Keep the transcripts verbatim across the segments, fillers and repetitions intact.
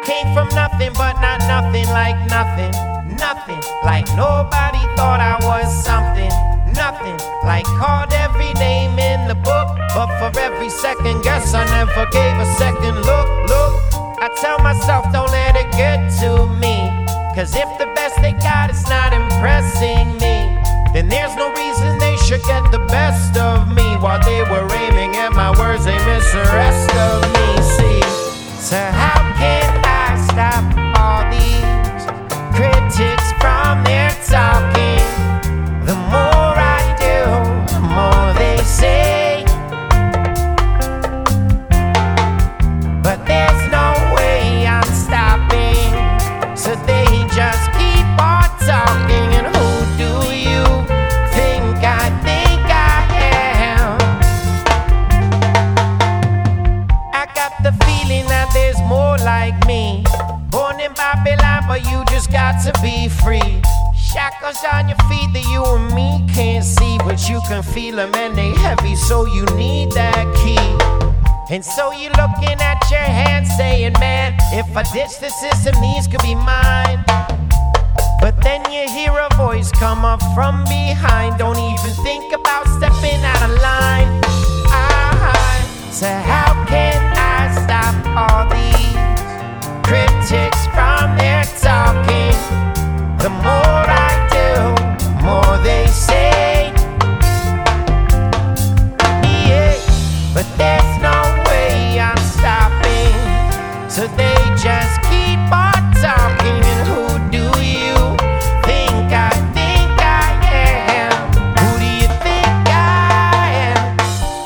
came from nothing, but not nothing like nothing. Nothing like nobody thought I was something. Nothing like called every name in the book, but for every second guess I never gave a second look. Look, I tell myself don't let it get to me, cause if the best they got is not impressing me, then there's no reason they should get the best of me. While they were aiming at my words, they missed the rest of me. See, so how can I stop all these critics from their talking? The more I do, the more they say, but there's no way I'm stopping, so they just keep on talking. And who do you think I think I am? I got the feeling that there's more like me, born in Babylon, but you just got to be free. Shackles on your feet that you and me can't see, but you can feel them and they heavy, so you need that key. And so you're looking at your hand saying, man, if I ditch the system, these could be mine. But then you hear a voice come up from behind, don't even think about stepping out of line. I, so how can I stop all these critics from their talking? The more I do, the more they say, yeah, but there's no way I'm stopping, so they just keep on talking. And who do you think I think I am? Who do you think I am?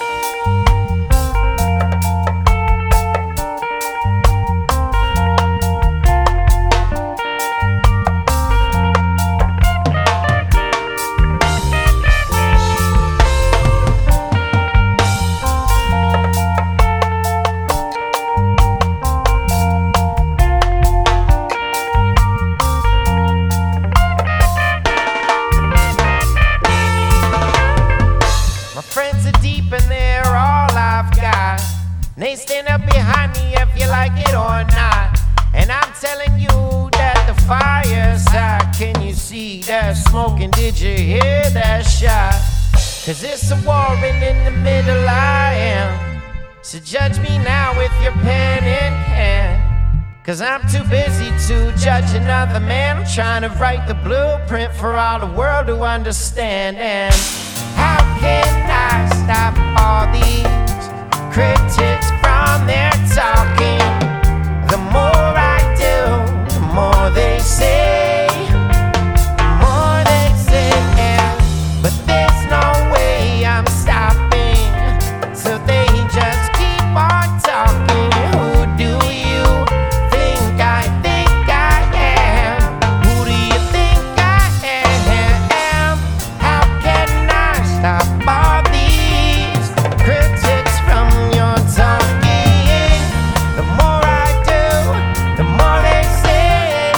Friends are deep and they're all I've got. They stand up behind me if you like it or not. And I'm telling you that the fire's hot. Can you see that smoke, and did you hear that shot? Cause it's a war and in the middle I am. So judge me now with your pen in hand, cause I'm too busy to judge another man. I'm trying to write the blueprint for all the world to understand. And how can I stop all these critics from their talking? The more I do, the more they say, the more they say, yeah. But there's no way I'm stopping, so they just keep on talking. Who do you think I think I am? Who do you think I am? How can I stop all these critics from your talking? The more I do, the more they say,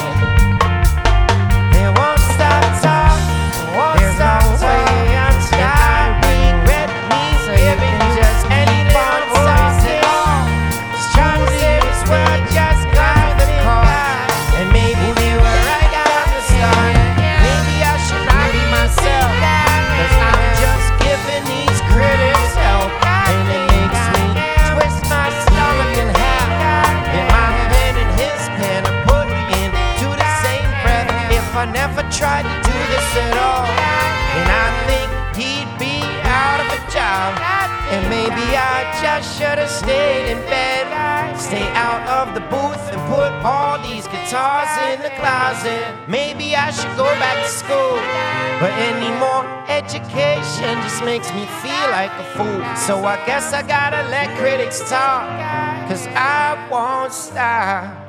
they won't stop talking, won't There's stop no talking. I'm I regret me giving just any one voice at all. Just trying to say this word just got the call. And maybe we were right from the start. Maybe I should not be myself, cause I'm just giving these critics help. And it makes me twist my stomach in half. In my pen and his pen, I put into the same breath. If I never tried to do this at all, then I think he'd be out of a job. And maybe I just should have stayed in bed, stay out of the booth and put all these guitars in the closet. Maybe I should go back to school, but any more education just makes me feel like a fool. So I guess I gotta let critics talk, cause I won't stop.